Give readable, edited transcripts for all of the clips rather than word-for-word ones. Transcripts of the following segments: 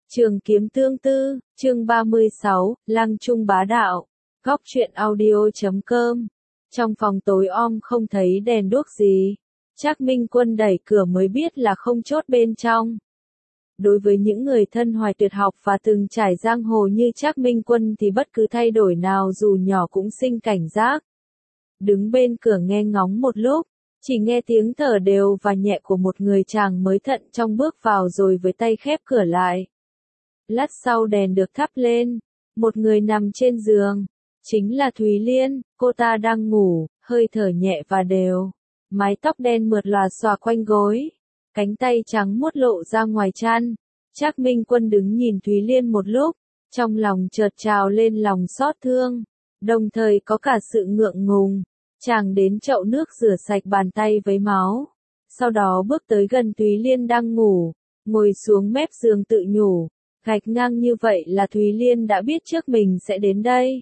Trường Kiếm Tương Tư, chương 36, Lăng Trung Bá Đạo. Góc truyện audio.com. Trong phòng tối om không thấy đèn đuốc gì. Trác Minh Quân đẩy cửa mới biết là không chốt bên trong. Đối với những người thân hoài tuyệt học và từng trải giang hồ như Trác Minh Quân thì bất cứ thay đổi nào dù nhỏ cũng sinh cảnh giác. Đứng bên cửa nghe ngóng một lúc, chỉ nghe tiếng thở đều và nhẹ của một người chàng mới thận trong bước vào rồi với tay khép cửa lại. Lát sau đèn được thắp lên, một người nằm trên giường, chính là Thúy Liên, cô ta đang ngủ, hơi thở nhẹ và đều, mái tóc đen mượt lòa xòa quanh gối, cánh tay trắng muốt lộ ra ngoài chăn. Trác Minh Quân đứng nhìn Thúy Liên một lúc, trong lòng chợt trào lên lòng xót thương, đồng thời có cả sự ngượng ngùng. Chàng đến chậu nước rửa sạch bàn tay với máu, sau đó bước tới gần Thúy Liên đang ngủ, ngồi xuống mép giường tự nhủ. Gạch ngang như vậy là Thúy Liên đã biết trước mình sẽ đến đây.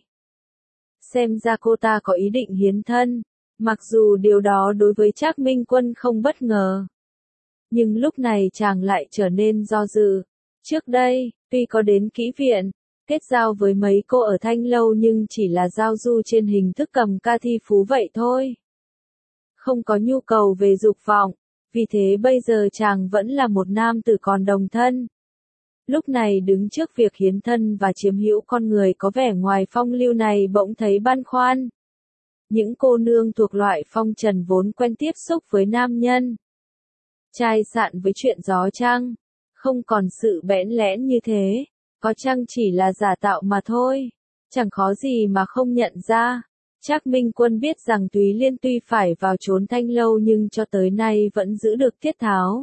Xem ra cô ta có ý định hiến thân, mặc dù điều đó đối với Trác Minh Quân không bất ngờ. Nhưng lúc này chàng lại trở nên do dự. Trước đây, tuy có đến kỹ viện, kết giao với mấy cô ở Thanh Lâu nhưng chỉ là giao du trên hình thức cầm ca thi phú vậy thôi. Không có nhu cầu về dục vọng, vì thế bây giờ chàng vẫn là một nam tử còn đồng thân. Lúc này đứng trước việc hiến thân và chiếm hữu con người có vẻ ngoài phong lưu này bỗng thấy băn khoăn. Những cô nương thuộc loại phong trần vốn quen tiếp xúc với nam nhân. Chai sạn với chuyện gió trăng, không còn sự bẽn lẽn như thế, có chăng chỉ là giả tạo mà thôi, chẳng khó gì mà không nhận ra. Trác Minh Quân biết rằng Thúy Liên tuy phải vào trốn Thanh Lâu nhưng cho tới nay vẫn giữ được tiết tháo.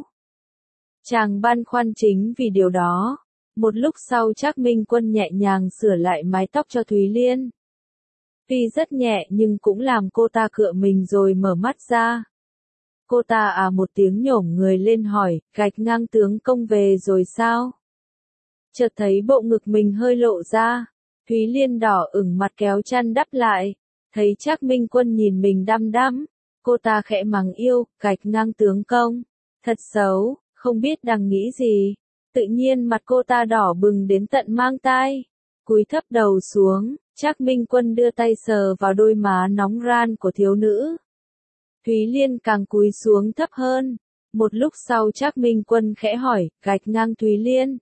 Chàng băn khoăn chính vì điều đó. Một lúc sau Trác Minh Quân nhẹ nhàng sửa lại mái tóc cho Thúy Liên. Tuy rất nhẹ nhưng cũng làm cô ta cựa mình rồi mở mắt ra. Cô ta một tiếng nhổm người lên hỏi, gạch ngang tướng công về rồi sao? Chợt thấy bộ ngực mình hơi lộ ra. Thúy Liên đỏ ửng mặt kéo chăn đắp lại. Thấy Trác Minh Quân nhìn mình đăm đăm. Cô ta khẽ mắng yêu, gạch ngang tướng công. Thật xấu, không biết đang nghĩ gì. Tự nhiên mặt cô ta đỏ bừng đến tận mang tai. Cúi thấp đầu xuống, Trác Minh Quân đưa tay sờ vào đôi má nóng ran của thiếu nữ. Thúy Liên càng cúi xuống thấp hơn. Một lúc sau Trác Minh Quân khẽ hỏi, gạch ngang Thúy Liên.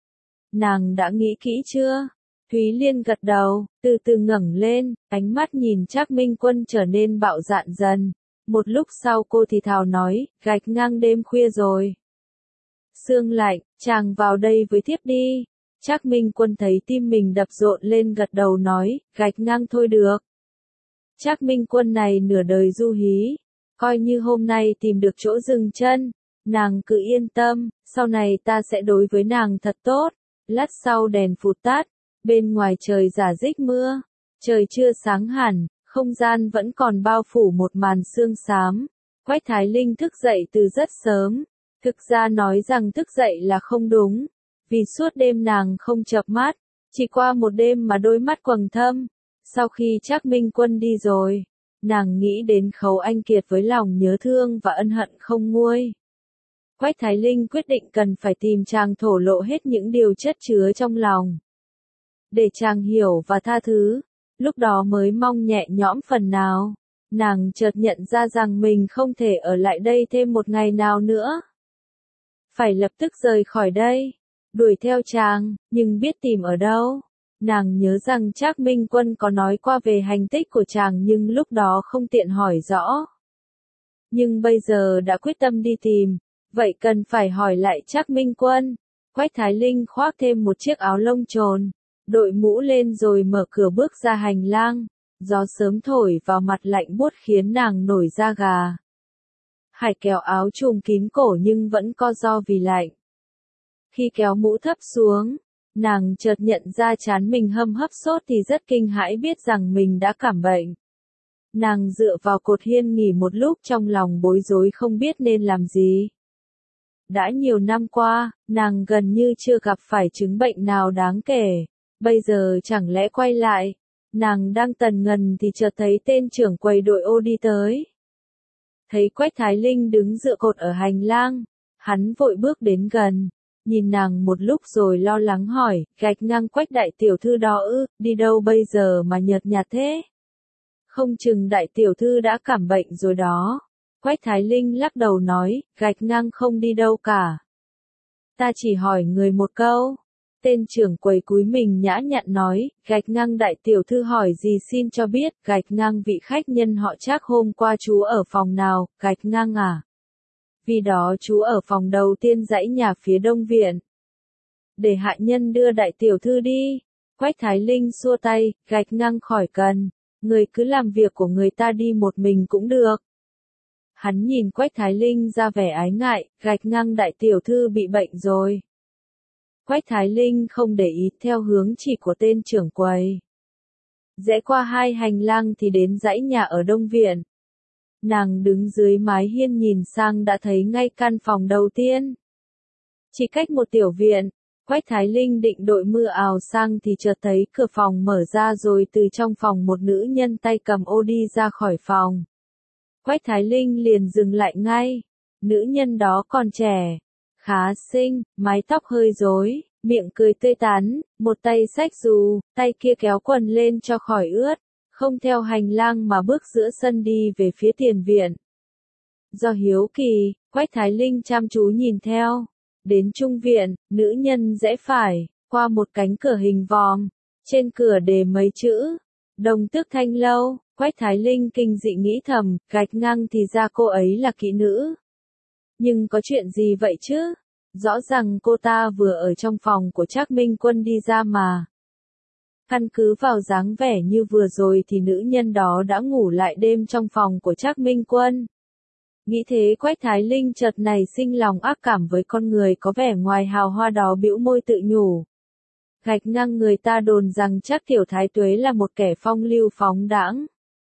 Nàng đã nghĩ kỹ chưa? Thúy Liên gật đầu, từ từ ngẩng lên, ánh mắt nhìn Trác Minh Quân trở nên bạo dạn dần. Một lúc sau cô thì thào nói, gạch ngang đêm khuya rồi. Sương lạnh, chàng vào đây với thiếp đi. Trác Minh Quân thấy tim mình đập rộn lên gật đầu nói, gạch ngang thôi được. Trác Minh Quân này nửa đời du hí, coi như hôm nay tìm được chỗ dừng chân, nàng cứ yên tâm, sau này ta sẽ đối với nàng thật tốt. Lát sau đèn phụt tắt, bên ngoài trời rả rích mưa, trời chưa sáng hẳn, không gian vẫn còn bao phủ một màn sương xám. Quách Thái Linh thức dậy từ rất sớm. Thực ra nói rằng thức dậy là không đúng, vì suốt đêm nàng không chợp mắt, chỉ qua một đêm mà đôi mắt quầng thâm. Sau khi Trác Minh Quân đi rồi, nàng nghĩ đến Khấu Anh Kiệt với lòng nhớ thương và ân hận không nguôi. Quách Thái Linh quyết định cần phải tìm chàng thổ lộ hết những điều chất chứa trong lòng, để chàng hiểu và tha thứ, lúc đó mới mong nhẹ nhõm phần nào. Nàng chợt nhận ra rằng mình không thể ở lại đây thêm một ngày nào nữa. Phải lập tức rời khỏi đây, đuổi theo chàng, nhưng biết tìm ở đâu. Nàng nhớ rằng Trác Minh Quân có nói qua về hành tích của chàng nhưng lúc đó không tiện hỏi rõ. Nhưng bây giờ đã quyết tâm đi tìm, vậy cần phải hỏi lại Trác Minh Quân. Quách Thái Linh khoác thêm một chiếc áo lông trồn, đội mũ lên rồi mở cửa bước ra hành lang. Gió sớm thổi vào mặt lạnh buốt khiến nàng nổi da gà. Hải kéo áo trùm kín cổ nhưng vẫn co ro vì lạnh. Khi kéo mũ thấp xuống, nàng chợt nhận ra trán mình hâm hấp sốt thì rất kinh hãi biết rằng mình đã cảm bệnh. Nàng dựa vào cột hiên nghỉ một lúc trong lòng bối rối không biết nên làm gì. Đã nhiều năm qua, nàng gần như chưa gặp phải chứng bệnh nào đáng kể. Bây giờ chẳng lẽ quay lại, nàng đang tần ngần thì chợt thấy tên trưởng quầy đội ô đi tới. Thấy Quách Thái Linh đứng dựa cột ở hành lang, hắn vội bước đến gần, nhìn nàng một lúc rồi lo lắng hỏi, gạch ngang Quách đại tiểu thư đó ư, đi đâu bây giờ mà nhợt nhạt thế? Không chừng đại tiểu thư đã cảm bệnh rồi đó. Quách Thái Linh lắc đầu nói, gạch ngang không đi đâu cả. Ta chỉ hỏi người một câu. Tên trưởng quầy cúi mình nhã nhặn nói, gạch ngang đại tiểu thư hỏi gì xin cho biết, gạch ngang vị khách nhân họ Trác hôm qua chú ở phòng nào, gạch ngang à? Vì đó chú ở phòng đầu tiên dãy nhà phía đông viện. Để hạ nhân đưa đại tiểu thư đi. Quách Thái Linh xua tay, gạch ngang khỏi cần, người cứ làm việc của người ta đi một mình cũng được. Hắn nhìn Quách Thái Linh ra vẻ ái ngại, gạch ngang đại tiểu thư bị bệnh rồi. Quách Thái Linh không để ý theo hướng chỉ của tên trưởng quầy. Rẽ qua hai hành lang thì đến dãy nhà ở đông viện. Nàng đứng dưới mái hiên nhìn sang đã thấy ngay căn phòng đầu tiên. Chỉ cách một tiểu viện, Quách Thái Linh định đội mưa ào sang thì chợt thấy cửa phòng mở ra rồi từ trong phòng một nữ nhân tay cầm ô đi ra khỏi phòng. Quách Thái Linh liền dừng lại ngay. Nữ nhân đó còn trẻ, khá xinh, mái tóc hơi rối, miệng cười tươi tắn, một tay xách dù, tay kia kéo quần lên cho khỏi ướt, không theo hành lang mà bước giữa sân đi về phía tiền viện. Do hiếu kỳ, Quách Thái Linh chăm chú nhìn theo. Đến trung viện, nữ nhân rẽ phải, qua một cánh cửa hình vòm. Trên cửa đề mấy chữ, Đồng Tước Thanh Lâu. Quách Thái Linh kinh dị nghĩ thầm, gạch ngang thì ra cô ấy là kỹ nữ. Nhưng có chuyện gì vậy chứ? Rõ ràng cô ta vừa ở trong phòng của Trác Minh Quân đi ra mà. Căn cứ vào dáng vẻ như vừa rồi thì nữ nhân đó đã ngủ lại đêm trong phòng của Trác Minh Quân. Nghĩ thế Quách Thái Linh chợt nảy sinh lòng ác cảm với con người có vẻ ngoài hào hoa đó, bĩu môi tự nhủ. Gạch ngang người ta đồn rằng Trác Tiểu Thái Tuế là một kẻ phong lưu phóng đãng.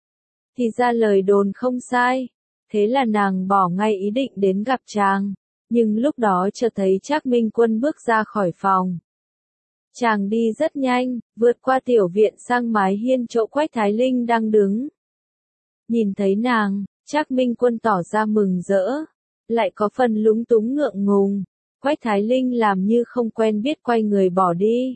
Thì ra lời đồn không sai. Thế là nàng bỏ ngay ý định đến gặp chàng. Nhưng lúc đó chợt thấy Trác Minh Quân bước ra khỏi phòng. Chàng đi rất nhanh, vượt qua tiểu viện sang mái hiên chỗ Quách Thái Linh đang đứng. Nhìn thấy nàng, Trác Minh Quân tỏ ra mừng rỡ, lại có phần lúng túng ngượng ngùng. Quách Thái Linh làm như không quen biết quay người bỏ đi.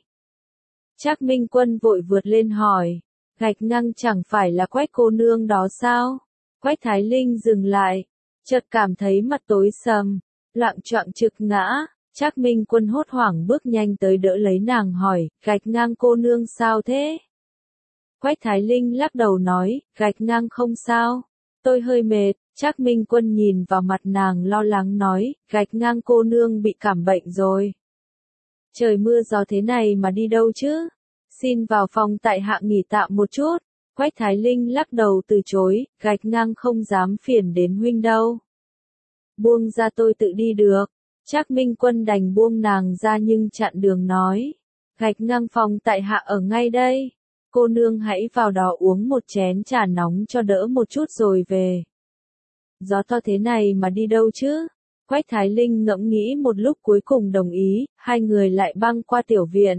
Trác Minh Quân vội vượt lên hỏi, gạch ngang chẳng phải là Quách cô nương đó sao? Quách Thái Linh dừng lại, chợt cảm thấy mặt tối sầm, loạng choạng trực ngã. Trác Minh Quân hốt hoảng bước nhanh tới đỡ lấy nàng hỏi, gạch ngang cô nương sao thế? Quách Thái Linh lắc đầu nói, gạch ngang không sao, tôi hơi mệt. Trác Minh Quân nhìn vào mặt nàng lo lắng nói, gạch ngang cô nương bị cảm bệnh rồi. Trời mưa gió thế này mà đi đâu chứ? Xin vào phòng tại hạ nghỉ tạm một chút. Quách Thái Linh lắc đầu từ chối, gạch ngang không dám phiền đến huynh đâu. Buông ra tôi tự đi được. Trác Minh Quân đành buông nàng ra nhưng chặn đường nói, gạch ngang phòng tại hạ ở ngay đây. Cô nương hãy vào đó uống một chén trà nóng cho đỡ một chút rồi về. Gió to thế này mà đi đâu chứ? Quách Thái Linh ngẫm nghĩ một lúc cuối cùng đồng ý, hai người lại băng qua tiểu viện.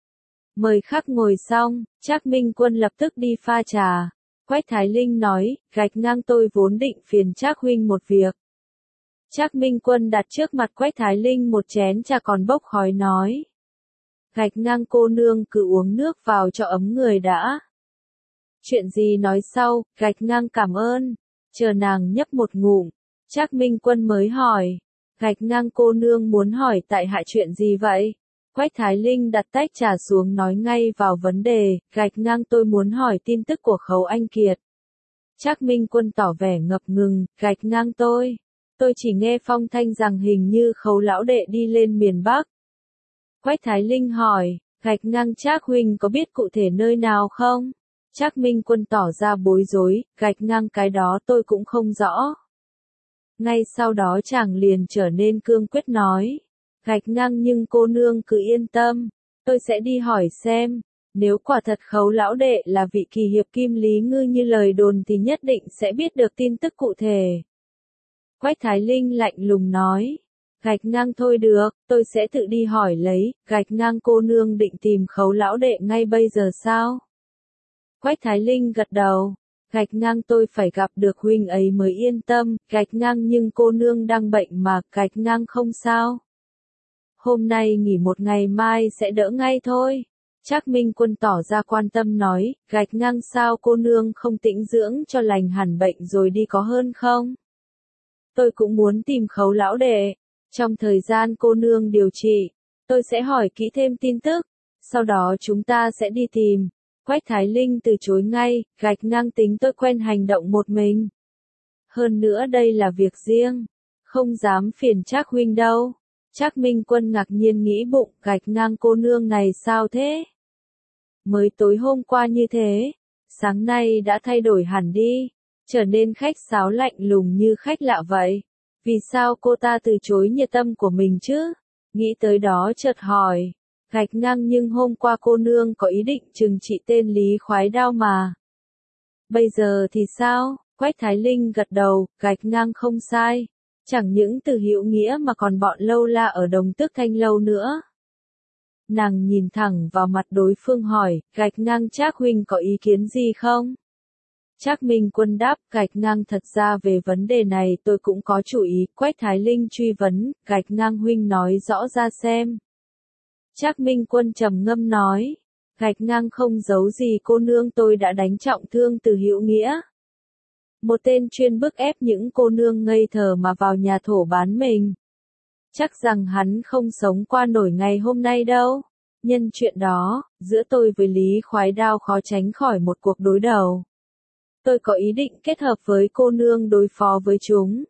Mời khách ngồi xong, Trác Minh Quân lập tức đi pha trà. Quách Thái Linh nói, gạch ngang tôi vốn định phiền Trác huynh một việc. Trác Minh Quân đặt trước mặt Quách Thái Linh một chén trà còn bốc khói nói. Gạch ngang cô nương cứ uống nước vào cho ấm người đã. Chuyện gì nói sau, gạch ngang cảm ơn. Chờ nàng nhấp một ngụm, Trác Minh Quân mới hỏi. Gạch ngang cô nương muốn hỏi tại hạ chuyện gì vậy? Quách Thái Linh đặt tách trà xuống nói ngay vào vấn đề, gạch ngang tôi muốn hỏi tin tức của Khấu Anh Kiệt. Trác Minh Quân tỏ vẻ ngập ngừng, gạch ngang tôi chỉ nghe phong thanh rằng hình như Khấu lão đệ đi lên miền Bắc. Quách Thái Linh hỏi, gạch ngang Trác huynh có biết cụ thể nơi nào không? Trác Minh Quân tỏ ra bối rối, gạch ngang cái đó tôi cũng không rõ. Ngay sau đó chàng liền trở nên cương quyết nói, gạch ngang nhưng cô nương cứ yên tâm, tôi sẽ đi hỏi xem, nếu quả thật Khấu lão đệ là vị kỳ hiệp Kim Lý Ngư như lời đồn thì nhất định sẽ biết được tin tức cụ thể. Quách Thái Linh lạnh lùng nói, gạch ngang thôi được, tôi sẽ tự đi hỏi lấy, gạch ngang cô nương định tìm Khấu lão đệ ngay bây giờ sao? Quách Thái Linh gật đầu, gạch ngang tôi phải gặp được huynh ấy mới yên tâm, gạch ngang nhưng cô nương đang bệnh mà, gạch ngang không sao. Hôm nay nghỉ một ngày mai sẽ đỡ ngay thôi. Trác Minh Quân tỏ ra quan tâm nói, gạch ngang sao cô nương không tĩnh dưỡng cho lành hẳn bệnh rồi đi có hơn không? Tôi cũng muốn tìm Khấu lão đệ. Trong thời gian cô nương điều trị, tôi sẽ hỏi kỹ thêm tin tức. Sau đó chúng ta sẽ đi tìm. Quách Thái Linh từ chối ngay, gạch ngang tính tôi quen hành động một mình. Hơn nữa đây là việc riêng. Không dám phiền Trác huynh đâu. Trác Minh Quân ngạc nhiên nghĩ bụng, gạch ngang cô nương này sao thế? Mới tối hôm qua như thế, sáng nay đã thay đổi hẳn đi, trở nên khách sáo lạnh lùng như khách lạ vậy. Vì sao cô ta từ chối nhiệt tâm của mình chứ? Nghĩ tới đó chợt hỏi, gạch ngang nhưng hôm qua cô nương có ý định trừng trị tên Lý Khoái Đao mà. Bây giờ thì sao? Quách Thái Linh gật đầu, gạch ngang không sai. Chẳng những từ hữu nghĩa mà còn bọn lâu la ở Đồng Tước Thanh lâu nữa. Nàng nhìn thẳng vào mặt đối phương hỏi, gạch ngang Trác huynh có ý kiến gì không? Trác Minh Quân đáp, gạch ngang thật ra về vấn đề này tôi cũng có chủ ý. Quách Thái Linh truy vấn, gạch ngang huynh nói rõ ra xem. Trác Minh Quân trầm ngâm nói, gạch ngang không giấu gì cô nương, tôi đã đánh trọng thương từ hữu nghĩa. Một tên chuyên bức ép những cô nương ngây thờ mà vào nhà thổ bán mình. Chắc rằng hắn không sống qua nổi ngày hôm nay đâu. Nhân chuyện đó, giữa tôi với Lý Khoái Đao khó tránh khỏi một cuộc đối đầu. Tôi có ý định kết hợp với cô nương đối phó với chúng.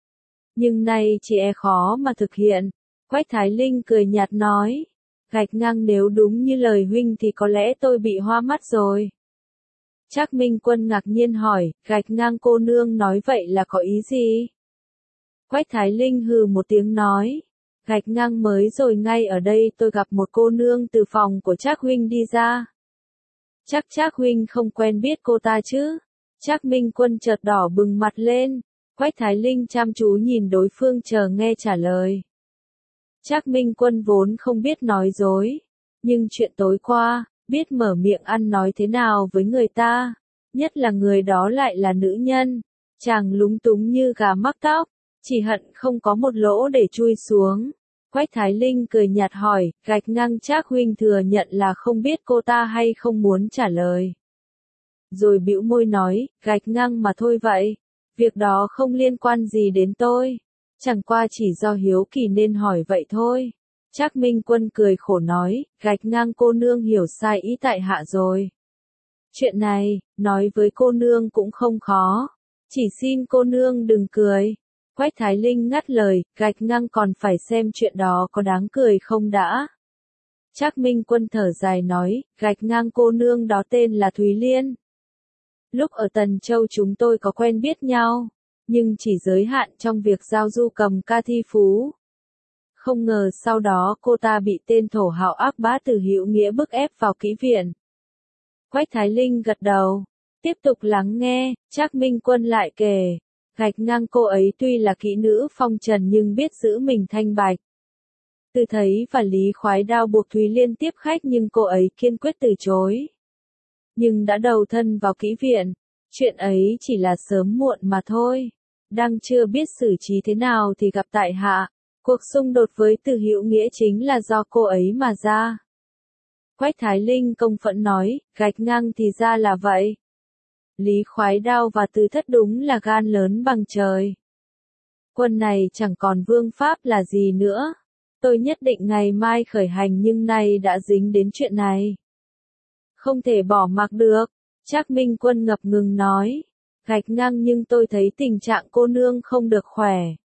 Nhưng nay chỉ e khó mà thực hiện. Quách Thái Linh cười nhạt nói. Gạch ngang nếu đúng như lời huynh thì có lẽ tôi bị hoa mắt rồi. Trác Minh Quân ngạc nhiên hỏi, gạch ngang cô nương nói vậy là có ý gì? Quách Thái Linh hừ một tiếng nói, gạch ngang mới rồi ngay ở đây tôi gặp một cô nương từ phòng của Trác huynh đi ra. Chắc Trác huynh không quen biết cô ta chứ? Trác Minh Quân chợt đỏ bừng mặt lên, Quách Thái Linh chăm chú nhìn đối phương chờ nghe trả lời. Trác Minh Quân vốn không biết nói dối, nhưng chuyện tối qua, biết mở miệng ăn nói thế nào với người ta, nhất là người đó lại là nữ nhân, chàng lúng túng như gà mắc tóc, chỉ hận không có một lỗ để chui xuống. Quách Thái Linh cười nhạt hỏi, gạch ngang Trác huynh thừa nhận là không biết cô ta hay không muốn trả lời. Rồi bĩu môi nói, gạch ngang mà thôi vậy, việc đó không liên quan gì đến tôi, chẳng qua chỉ do hiếu kỳ nên hỏi vậy thôi. Trác Minh Quân cười khổ nói, gạch ngang cô nương hiểu sai ý tại hạ rồi. Chuyện này, nói với cô nương cũng không khó, chỉ xin cô nương đừng cười. Quách Thái Linh ngắt lời, gạch ngang còn phải xem chuyện đó có đáng cười không đã. Trác Minh Quân thở dài nói, gạch ngang cô nương đó tên là Thúy Liên. Lúc ở Tần Châu chúng tôi có quen biết nhau, nhưng chỉ giới hạn trong việc giao du cầm ca thi phú. Không ngờ sau đó cô ta bị tên thổ hào ác bá từ hữu nghĩa bức ép vào kỹ viện. Quách Thái Linh gật đầu, tiếp tục lắng nghe, Trác Minh Quân lại kể, gạch ngang cô ấy tuy là kỹ nữ phong trần nhưng biết giữ mình thanh bạch. Từ thấy và Lý Khoái Đao buộc Thúy Liên tiếp khách nhưng cô ấy kiên quyết từ chối. Nhưng đã đầu thân vào kỹ viện, chuyện ấy chỉ là sớm muộn mà thôi. Đang chưa biết xử trí thế nào thì gặp tại hạ. Cuộc xung đột với Từ Hữu Nghĩa chính là do cô ấy mà ra. Quách Thái Linh công phẫn nói, gạch ngang thì ra là vậy. Lý Khoái Đao và Từ Thất đúng là gan lớn bằng trời. Quân này chẳng còn vương pháp là gì nữa. Tôi nhất định ngày mai khởi hành nhưng nay đã dính đến chuyện này. Không thể bỏ mặc được. Trác Minh Quân ngập ngừng nói. Gạch ngang nhưng tôi thấy tình trạng cô nương không được khỏe.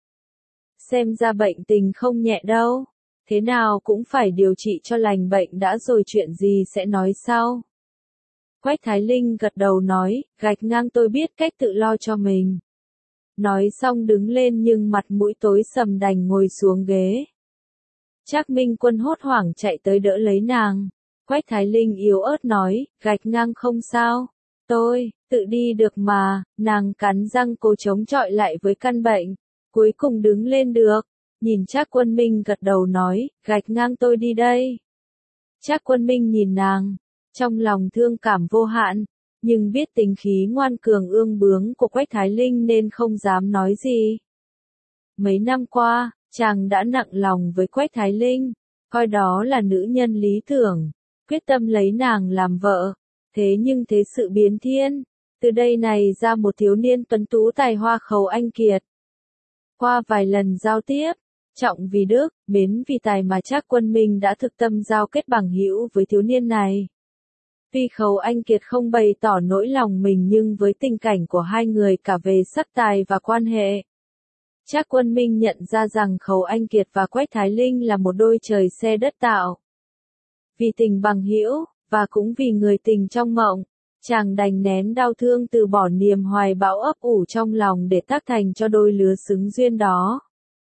Xem ra bệnh tình không nhẹ đâu. Thế nào cũng phải điều trị cho lành bệnh đã rồi chuyện gì sẽ nói sau. Quách Thái Linh gật đầu nói, gạch ngang tôi biết cách tự lo cho mình. Nói xong đứng lên nhưng mặt mũi tối sầm đành ngồi xuống ghế. Trác Minh Quân hốt hoảng chạy tới đỡ lấy nàng. Quách Thái Linh yếu ớt nói, gạch ngang không sao. Tôi, tự đi được mà, nàng cắn răng cố chống chọi lại với căn bệnh. Cuối cùng đứng lên được. Nhìn Trác Quân Minh gật đầu nói, gạch ngang tôi đi đây. Trác Quân Minh nhìn nàng, trong lòng thương cảm vô hạn, nhưng biết tính khí ngoan cường ương bướng của Quách Thái Linh nên không dám nói gì. Mấy năm qua, Chàng đã nặng lòng với Quách Thái Linh, coi đó là nữ nhân lý tưởng, quyết tâm lấy nàng làm vợ. Thế nhưng thế sự biến thiên, từ đây này ra một thiếu niên tuấn tú tài hoa Khấu Anh Kiệt. Qua vài lần giao tiếp, trọng vì đức, mến vì tài mà Trác Quân Minh đã thực tâm giao kết bằng hữu với thiếu niên này. Tuy Khấu Anh Kiệt không bày tỏ nỗi lòng mình nhưng với tình cảnh của hai người cả về sắc tài và quan hệ, Trác Quân Minh nhận ra rằng Khấu Anh Kiệt và Quách Thái Linh là một đôi trời xe đất tạo. Vì tình bằng hữu, và cũng vì người tình trong mộng, chàng đành nén đau thương từ bỏ niềm hoài bão ấp ủ trong lòng để tác thành cho đôi lứa xứng duyên đó.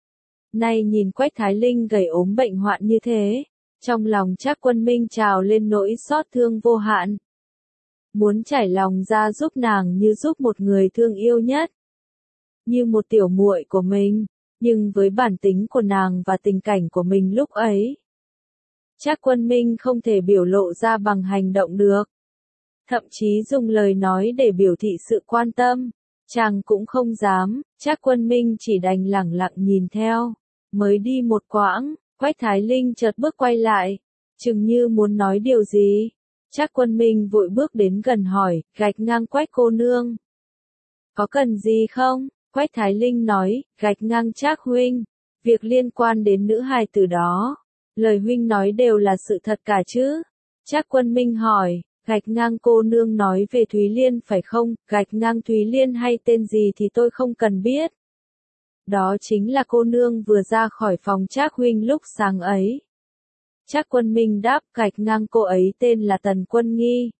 Nay nhìn Quách Thái Linh gầy ốm bệnh hoạn như thế, trong lòng Trác Quân Minh trào lên nỗi xót thương vô hạn. Muốn trải lòng ra giúp nàng như giúp một người thương yêu nhất, như một tiểu muội của mình, nhưng với bản tính của nàng và tình cảnh của mình lúc ấy, Trác Quân Minh không thể biểu lộ ra bằng hành động được. Thậm chí dùng lời nói để biểu thị sự quan tâm, chàng cũng không dám. Trác Quân Minh chỉ đành lẳng lặng nhìn theo. Mới đi một quãng, Quách Thái Linh chợt bước quay lại, chừng như muốn nói điều gì. Trác Quân Minh vội bước đến gần hỏi, gạch ngang Quách cô nương. Có cần gì không? Quách Thái Linh nói, gạch ngang Trác huynh, việc liên quan đến nữ hài tử đó. Lời huynh nói đều là sự thật cả chứ? Trác Quân Minh hỏi, gạch ngang cô nương nói về Thúy Liên phải không? Gạch ngang Thúy Liên hay tên gì thì tôi không cần biết. Đó chính là cô nương vừa ra khỏi phòng Trác huynh lúc sáng ấy. Trác Quân Minh đáp, gạch ngang cô ấy tên là Tần Quân Nghi.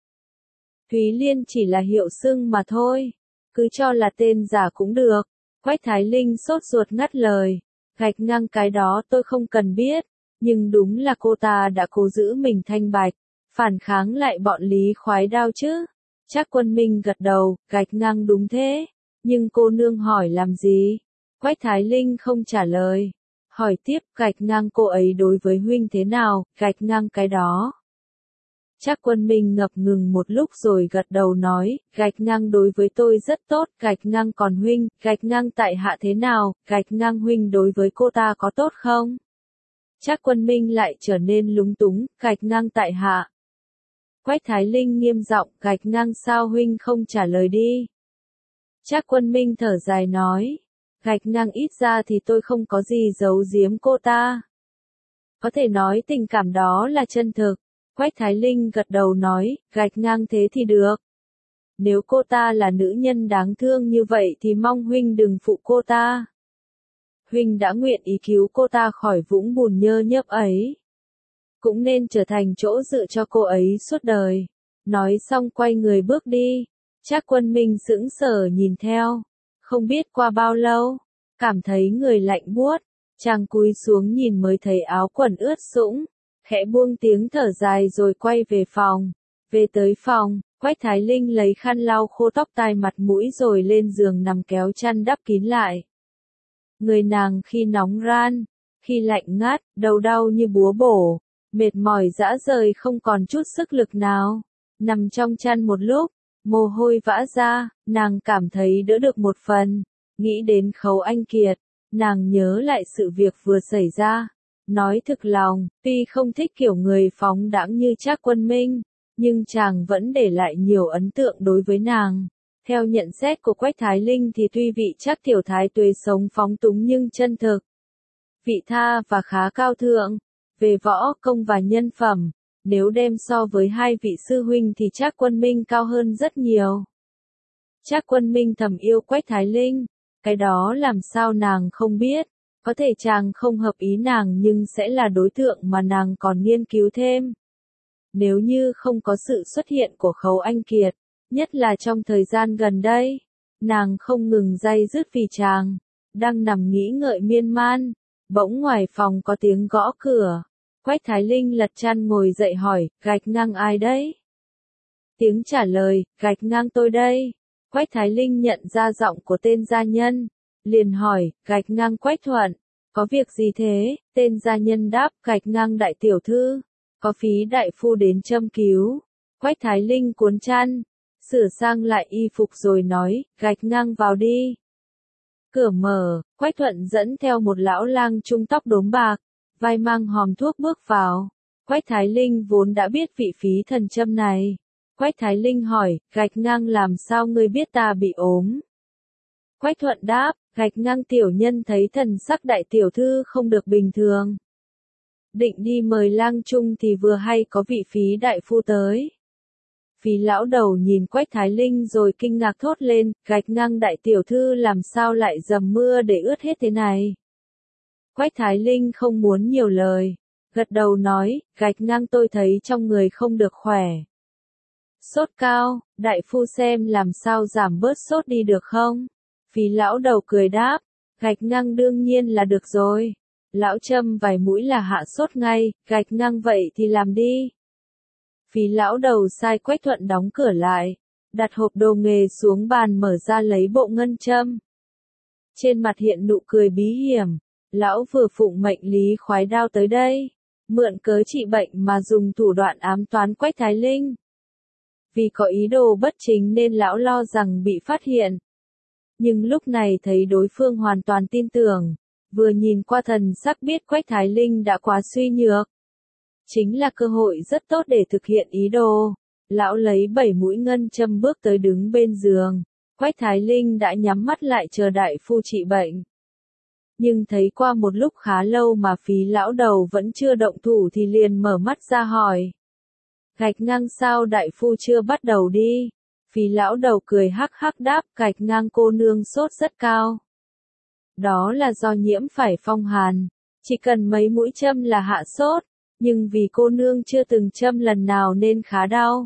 Thúy Liên chỉ là hiệu xưng mà thôi, cứ cho là tên giả cũng được. Quách Thái Linh sốt ruột ngắt lời, gạch ngang cái đó tôi không cần biết, nhưng đúng là cô ta đã cố giữ mình thanh bạch, phản kháng lại bọn Lý Khoái Đao chứ. Trác Quân Minh gật đầu, gạch ngang đúng thế, nhưng cô nương hỏi làm gì? Quách Thái Linh không trả lời. Hỏi tiếp, gạch ngang cô ấy đối với huynh thế nào? Gạch ngang cái đó. Trác Quân Minh ngập ngừng một lúc rồi gật đầu nói, gạch ngang đối với tôi rất tốt. Gạch ngang còn huynh, gạch ngang tại hạ thế nào? Gạch ngang huynh đối với cô ta có tốt không? Trác Quân Minh lại trở nên lúng túng, gạch ngang tại hạ. Quách Thái Linh nghiêm giọng, gạch ngang sao huynh không trả lời đi? Trác Quân Minh thở dài nói, gạch ngang ít ra thì tôi không có gì giấu giếm cô ta. Có thể nói tình cảm đó là chân thực. Quách Thái Linh gật đầu nói, gạch ngang thế thì được. Nếu cô ta là nữ nhân đáng thương như vậy thì mong huynh đừng phụ cô ta. Huynh đã nguyện ý cứu cô ta khỏi vũng bùn nhơ nhớp ấy, cũng nên trở thành chỗ dựa cho cô ấy suốt đời. Nói xong quay người bước đi. Trác Quân Minh sững sờ nhìn theo. Không biết qua bao lâu, cảm thấy người lạnh buốt, chàng cúi xuống nhìn mới thấy áo quần ướt sũng, khẽ buông tiếng thở dài rồi quay về phòng. Về tới phòng, Quách Thái Linh lấy khăn lau khô tóc tai mặt mũi rồi lên giường nằm kéo chăn đắp kín lại. Người nàng khi nóng ran, khi lạnh ngắt, đầu đau như búa bổ, mệt mỏi rã rời không còn chút sức lực nào. Nằm trong chăn một lúc, mồ hôi vã ra, nàng cảm thấy đỡ được một phần. Nghĩ đến Khấu Anh Kiệt, nàng nhớ lại sự việc vừa xảy ra. Nói thực lòng, tuy không thích kiểu người phóng đãng như Trác Quân Minh, nhưng chàng vẫn để lại nhiều ấn tượng đối với nàng. Theo nhận xét của Quách Thái Linh thì tuy vị Trác tiểu thái tuế sống phóng túng nhưng chân thực, vị tha và khá cao thượng. Về võ công và nhân phẩm, nếu đem so với hai vị sư huynh thì Trác Quân Minh cao hơn rất nhiều. Trác Quân Minh thầm yêu Quách Thái Linh, cái đó làm sao nàng không biết. Có thể chàng không hợp ý nàng nhưng sẽ là đối tượng mà nàng còn nghiên cứu thêm. Nếu như không có sự xuất hiện của Khấu Anh Kiệt, nhất là trong thời gian gần đây, nàng không ngừng day dứt vì chàng. Đang nằm nghĩ ngợi miên man, bỗng ngoài phòng có tiếng gõ cửa. Quách Thái Linh lật chăn ngồi dậy hỏi, gạch ngang ai đấy? Tiếng trả lời, gạch ngang tôi đây. Quách Thái Linh nhận ra giọng của tên gia nhân, liền hỏi, gạch ngang Quách Thuận, có việc gì thế? Tên gia nhân đáp, gạch ngang đại tiểu thư, có phí đại phu đến châm cứu. Quách Thái Linh cuốn chăn, sửa sang lại y phục rồi nói, gạch ngang vào đi. Cửa mở, Quách Thuận dẫn theo một lão lang trung tóc đốm bạc, vai mang hòm thuốc bước vào. Quách Thái Linh vốn đã biết vị phí thần châm này. Quách Thái Linh hỏi, Gạch Ngang làm sao ngươi biết ta bị ốm? Quách Thuận đáp, Gạch Ngang tiểu nhân thấy thần sắc đại tiểu thư không được bình thường. Định đi mời lang trung thì vừa hay có vị phí đại phu tới. Phí lão đầu nhìn Quách Thái Linh rồi kinh ngạc thốt lên, Gạch Ngang đại tiểu thư làm sao lại dầm mưa để ướt hết thế này? Quách Thái Linh không muốn nhiều lời, gật đầu nói, Gạch Ngang tôi thấy trong người không được khỏe. Sốt cao, đại phu xem làm sao giảm bớt sốt đi được không? Phí lão đầu cười đáp, Gạch Ngang đương nhiên là được rồi. Lão châm vài mũi là hạ sốt ngay, Gạch Ngang vậy thì làm đi. Phí lão đầu sai Quách Thuận đóng cửa lại, đặt hộp đồ nghề xuống bàn mở ra lấy bộ ngân châm. Trên mặt hiện nụ cười bí hiểm, lão vừa phụng mệnh Lý Khoái Đao tới đây, mượn cớ trị bệnh mà dùng thủ đoạn ám toán Quách Thái Linh. Vì có ý đồ bất chính nên lão lo rằng bị phát hiện. Nhưng lúc này thấy đối phương hoàn toàn tin tưởng, vừa nhìn qua thần sắc biết Quách Thái Linh đã quá suy nhược. Chính là cơ hội rất tốt để thực hiện ý đồ. Lão lấy 7 mũi ngân châm bước tới đứng bên giường. Quách Thái Linh đã nhắm mắt lại chờ đại phu trị bệnh. Nhưng thấy qua một lúc khá lâu mà phí lão đầu vẫn chưa động thủ thì liền mở mắt ra hỏi. Gạch Ngang sao đại phu chưa bắt đầu đi? Phí lão đầu cười hắc hắc đáp, Gạch Ngang cô nương sốt rất cao. Đó là do nhiễm phải phong hàn. Chỉ cần mấy mũi châm là hạ sốt. Nhưng vì cô nương chưa từng châm lần nào nên khá đau.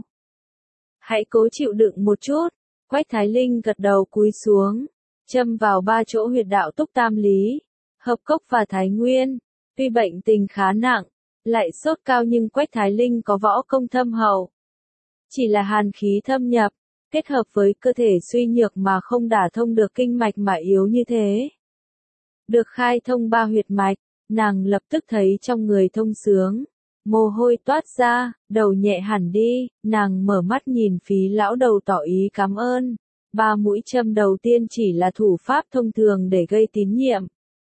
Hãy cố chịu đựng một chút. Quách Thái Linh gật đầu cúi xuống. Châm vào 3 chỗ huyệt đạo túc tam lý, hợp cốc và thái nguyên. Tuy bệnh tình khá nặng, lại sốt cao nhưng Quách Thái Linh có võ công thâm hậu. Chỉ là hàn khí thâm nhập, kết hợp với cơ thể suy nhược mà không đả thông được kinh mạch mà yếu như thế. Được khai thông 3 huyệt mạch, nàng lập tức thấy trong người thông sướng. Mồ hôi toát ra, đầu nhẹ hẳn đi, nàng mở mắt nhìn phí lão đầu tỏ ý cảm ơn. 3 mũi châm đầu tiên chỉ là thủ pháp thông thường để gây tín nhiệm.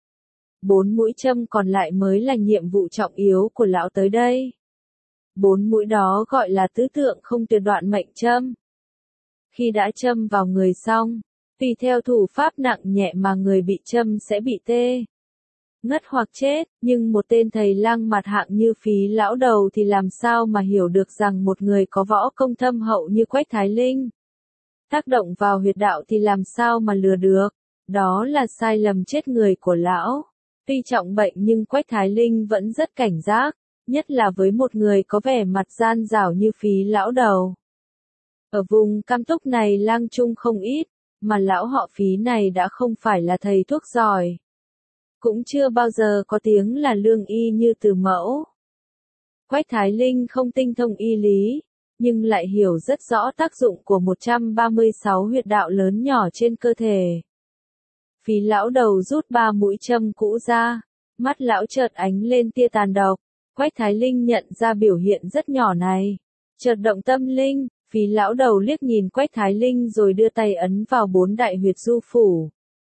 4 mũi châm còn lại mới là nhiệm vụ trọng yếu của lão tới đây. 4 mũi đó gọi là tứ tượng không tuyệt đoạn mệnh châm. Khi đã châm vào người xong, tùy theo thủ pháp nặng nhẹ mà người bị châm sẽ bị tê, ngất hoặc chết, nhưng một tên thầy lang mặt hạng như phí lão đầu thì làm sao mà hiểu được rằng một người có võ công thâm hậu như Quách Thái Linh tác động vào huyệt đạo thì làm sao mà lừa được. Đó là sai lầm chết người của lão. Tuy trọng bệnh nhưng Quách Thái Linh vẫn rất cảnh giác, nhất là với một người có vẻ mặt gian dảo như phí lão đầu. Ở vùng Cam Túc này lang trung không ít, mà lão họ Phí này đã không phải là thầy thuốc giỏi. Cũng chưa bao giờ có tiếng là lương y như Từ Mẫu. Quách Thái Linh không tinh thông y lý, nhưng lại hiểu rất rõ tác dụng của 136 huyệt đạo lớn nhỏ trên cơ thể. Phí lão đầu rút 3 mũi châm cũ ra, mắt lão chợt ánh lên tia tàn độc. Quách Thái Linh nhận ra biểu hiện rất nhỏ này, chợt động tâm linh. Phí lão đầu liếc nhìn Quách Thái Linh rồi đưa tay ấn vào 4 đại huyệt du phủ.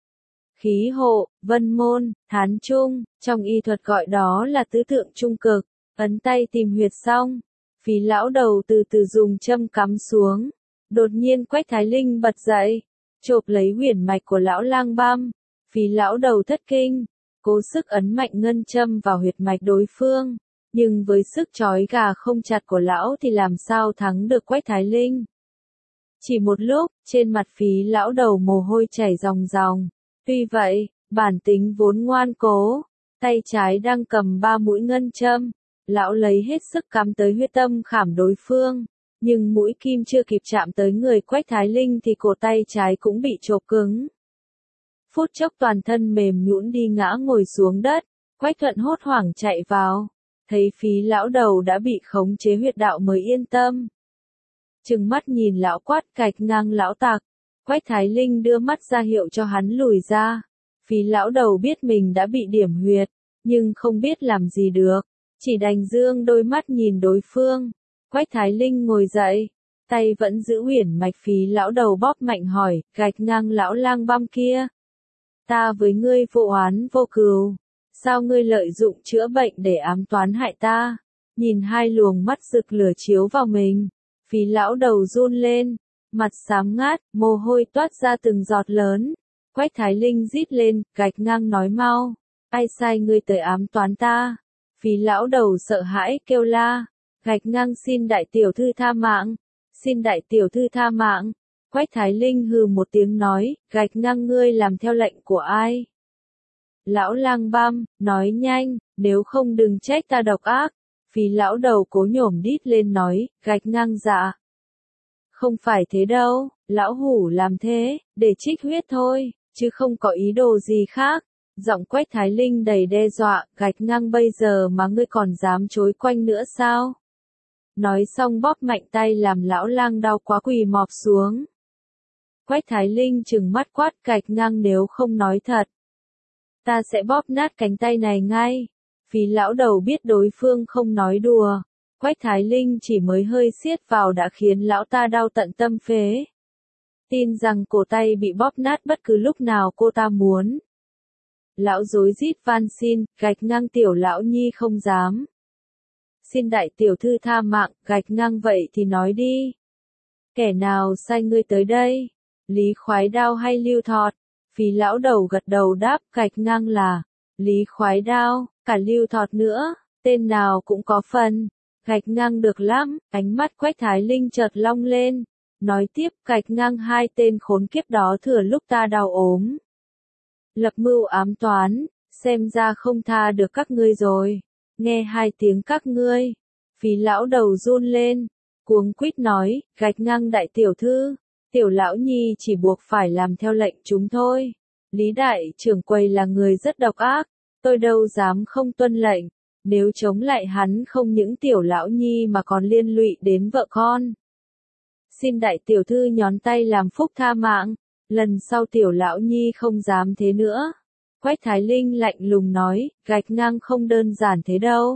Khí hộ, vân môn, thán trung, trong y thuật gọi đó là tứ tượng trung cực. Ấn tay tìm huyệt xong, phí lão đầu từ từ dùng châm cắm xuống. Đột nhiên Quách Thái Linh bật dậy, chộp lấy huyền mạch của lão lang băm. Phí lão đầu thất kinh, cố sức ấn mạnh ngân châm vào huyệt mạch đối phương. Nhưng với sức trói gà không chặt của lão thì làm sao thắng được Quách Thái Linh. Chỉ một lúc, trên mặt phí lão đầu mồ hôi chảy ròng ròng. Tuy vậy, bản tính vốn ngoan cố, tay trái đang cầm 3 mũi ngân châm. Lão lấy hết sức cắm tới huyết tâm khảm đối phương. Nhưng mũi kim chưa kịp chạm tới người Quách Thái Linh thì cổ tay trái cũng bị chộp cứng. Phút chốc toàn thân mềm nhũn đi ngã ngồi xuống đất. Quách Thuận hốt hoảng chạy vào. Thấy phí lão đầu đã bị khống chế huyệt đạo mới yên tâm. Trừng mắt nhìn lão quát Gạch Ngang lão tặc. Quách Thái Linh đưa mắt ra hiệu cho hắn lùi ra. Phí lão đầu biết mình đã bị điểm huyệt, nhưng không biết làm gì được. Chỉ đành dương đôi mắt nhìn đối phương. Quách Thái Linh ngồi dậy, tay vẫn giữ huyền mạch. Phí lão đầu bóp mạnh hỏi, Gạch Ngang lão lang băm kia. Ta với ngươi vô oán vô cừu. Sao ngươi lợi dụng chữa bệnh để ám toán hại ta? Nhìn hai luồng mắt rực lửa chiếu vào mình. Phí lão đầu run lên. Mặt xám ngát, mồ hôi toát ra từng giọt lớn. Quách Thái Linh rít lên, gạch ngang nói mau. Ai sai ngươi tới ám toán ta? Phí lão đầu sợ hãi kêu la. Gạch ngang xin đại tiểu thư tha mạng. Xin đại tiểu thư tha mạng. Quách Thái Linh hừ một tiếng nói, gạch ngang ngươi làm theo lệnh của ai? Lão lang băm, nói nhanh, nếu không đừng trách ta độc ác. Phí lão đầu cố nhổm đít lên nói, gạch ngang dạ. Không phải thế đâu, lão hủ làm thế, để trích huyết thôi, chứ không có ý đồ gì khác. Giọng Quách Thái Linh đầy đe dọa, gạch ngang bây giờ mà ngươi còn dám chối quanh nữa sao? Nói xong bóp mạnh tay làm lão lang đau quá quỳ mọp xuống. Quách Thái Linh trừng mắt quát gạch ngang nếu không nói thật. Ta sẽ bóp nát cánh tay này ngay. Phí lão đầu biết đối phương không nói đùa. Quách Thái Linh chỉ mới hơi siết vào đã khiến lão ta đau tận tâm phế. Tin rằng cổ tay bị bóp nát bất cứ lúc nào cô ta muốn. Lão rối rít van xin, gạch ngang tiểu lão nhi không dám. Xin đại tiểu thư tha mạng, gạch ngang vậy thì nói đi. Kẻ nào sai ngươi tới đây? Lý Khoái Đao hay Lưu Thọt? Phí lão đầu gật đầu đáp, gạch ngang là Lý Khoái Đao, cả Lưu Thọt nữa, tên nào cũng có phần. Gạch ngang được lắm, ánh mắt Quách Thái Linh chợt long lên. Nói tiếp, gạch ngang hai tên khốn kiếp đó thừa lúc ta đau ốm. Lập mưu ám toán, xem ra không tha được các ngươi rồi. Nghe hai tiếng các ngươi. Phí lão đầu run lên, cuống quýt nói, gạch ngang đại tiểu thư. Tiểu lão nhi chỉ buộc phải làm theo lệnh chúng thôi. Lý đại trưởng quầy là người rất độc ác, tôi đâu dám không tuân lệnh. Nếu chống lại hắn không những tiểu lão nhi mà còn liên lụy đến vợ con. Xin đại tiểu thư nhón tay làm phúc tha mạng, lần sau tiểu lão nhi không dám thế nữa. Quách Thái Linh lạnh lùng nói, gạch ngang không đơn giản thế đâu.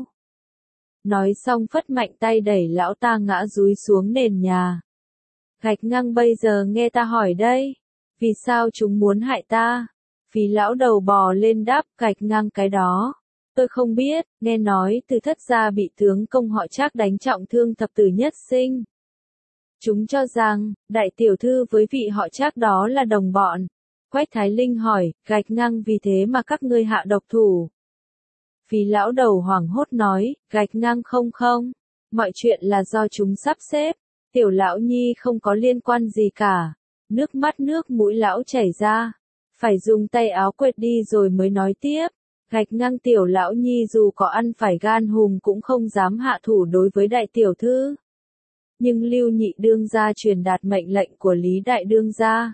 Nói xong phất mạnh tay đẩy lão ta ngã dúi xuống nền nhà. Gạch ngang bây giờ nghe ta hỏi đây, vì sao chúng muốn hại ta? Phí lão đầu bò lên đáp, gạch ngang cái đó. Tôi không biết, nghe nói từ Thất gia bị tướng công họ Trác đánh trọng thương thập tử nhất sinh. Chúng cho rằng, đại tiểu thư với vị họ Trác đó là đồng bọn. Quách Thái Linh hỏi, gạch ngang vì thế mà các ngươi hạ độc thủ. Phí lão đầu hoảng hốt nói, gạch ngang không, mọi chuyện là do chúng sắp xếp. Tiểu lão nhi không có liên quan gì cả. Nước mắt nước mũi lão chảy ra. Phải dùng tay áo quệt đi rồi mới nói tiếp. Gạch ngang tiểu lão nhi dù có ăn phải gan hùm cũng không dám hạ thủ đối với đại tiểu thư. Nhưng Lưu Nhị đương gia truyền đạt mệnh lệnh của Lý đại đương gia.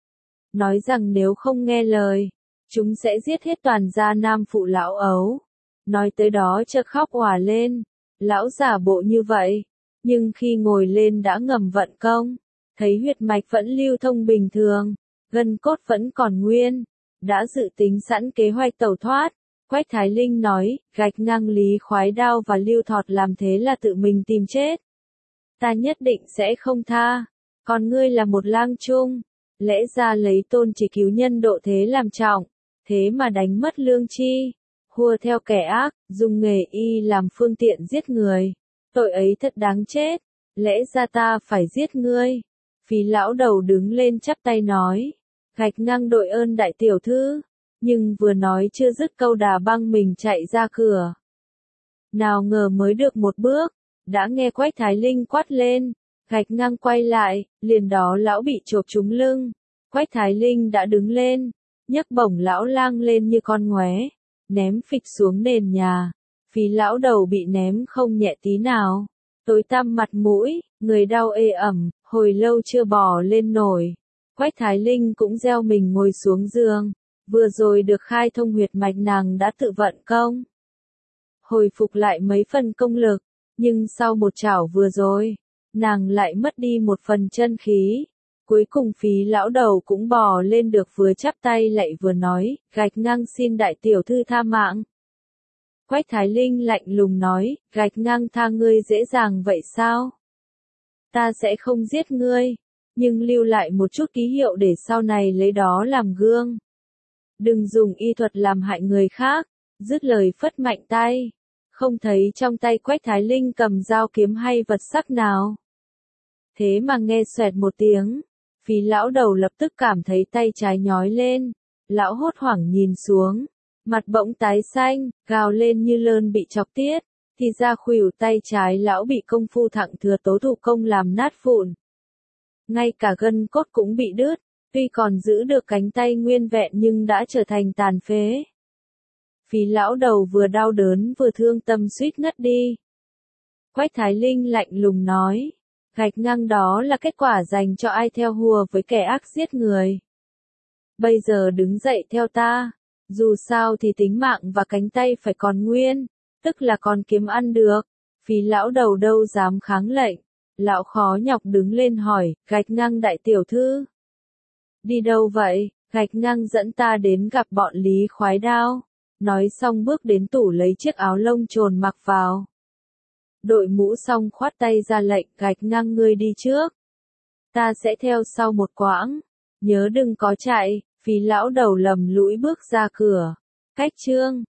Nói rằng nếu không nghe lời, chúng sẽ giết hết toàn gia nam phụ lão ấu. Nói tới đó chợt khóc òa lên. Lão giả bộ như vậy. Nhưng khi ngồi lên đã ngầm vận công, thấy huyết mạch vẫn lưu thông bình thường, gân cốt vẫn còn nguyên, đã dự tính sẵn kế hoạch tẩu thoát. Quách Thái Linh nói, gạch ngang Lý Khoái Đao và Lưu Thọt làm thế là tự mình tìm chết. Ta nhất định sẽ không tha, còn ngươi là một lang trung, lẽ ra lấy tôn chỉ cứu nhân độ thế làm trọng, thế mà đánh mất lương chi, hùa theo kẻ ác, dùng nghề y làm phương tiện giết người. Tội ấy thật đáng chết, lẽ ra ta phải giết ngươi. Phí lão đầu đứng lên chắp tay nói, gạch ngang đội ơn đại tiểu thư, nhưng vừa nói chưa dứt câu đà băng mình chạy ra cửa. Nào ngờ mới được một bước, đã nghe Quách Thái Linh quát lên, gạch ngang quay lại, liền đó lão bị chộp trúng lưng. Quách Thái Linh đã đứng lên, nhấc bổng lão lang lên như con ngoé, ném phịch xuống nền nhà. Phí lão đầu bị ném không nhẹ tí nào, tối tăm mặt mũi, người đau ê ẩm, hồi lâu chưa bò lên nổi. Quách Thái Linh cũng gieo mình ngồi xuống giường, vừa rồi được khai thông huyệt mạch nàng đã tự vận công. Hồi phục lại mấy phần công lực, nhưng sau một chảo vừa rồi, nàng lại mất đi một phần chân khí. Cuối cùng Phí lão đầu cũng bò lên được vừa chắp tay lại vừa nói, gạch ngang xin đại tiểu thư tha mạng. Quách Thái Linh lạnh lùng nói, gạch ngang tha ngươi dễ dàng vậy sao? Ta sẽ không giết ngươi, nhưng lưu lại một chút ký hiệu để sau này lấy đó làm gương. Đừng dùng y thuật làm hại người khác, dứt lời phất mạnh tay. Không thấy trong tay Quách Thái Linh cầm dao kiếm hay vật sắc nào. Thế mà nghe xoẹt một tiếng, Phí lão đầu lập tức cảm thấy tay trái nhói lên. Lão hốt hoảng nhìn xuống, mặt bỗng tái xanh, gào lên như lợn bị chọc tiết. Thì ra khuỷu tay trái lão bị công phu thặng thừa tố thủ công làm nát vụn. Ngay cả gân cốt cũng bị đứt, tuy còn giữ được cánh tay nguyên vẹn nhưng đã trở thành tàn phế. Phí lão đầu vừa đau đớn vừa thương tâm suýt ngất đi. Quách Thái Linh lạnh lùng nói, gạch ngang đó là kết quả dành cho ai theo hùa với kẻ ác giết người. Bây giờ đứng dậy theo ta, dù sao thì tính mạng và cánh tay phải còn nguyên, tức là còn kiếm ăn được. Phí lão đầu đâu dám kháng lệnh, lão khó nhọc đứng lên hỏi, gạch ngang đại tiểu thư. Đi đâu vậy? Gạch ngang dẫn ta đến gặp bọn Lý Khoái Đao. Nói xong bước đến tủ lấy chiếc áo lông trồn mặc vào. Đội mũ xong khoát tay ra lệnh, gạch ngang ngươi đi trước. Ta sẽ theo sau một quãng. Nhớ đừng có chạy. Phí lão đầu lầm lũi bước ra cửa. Cách chương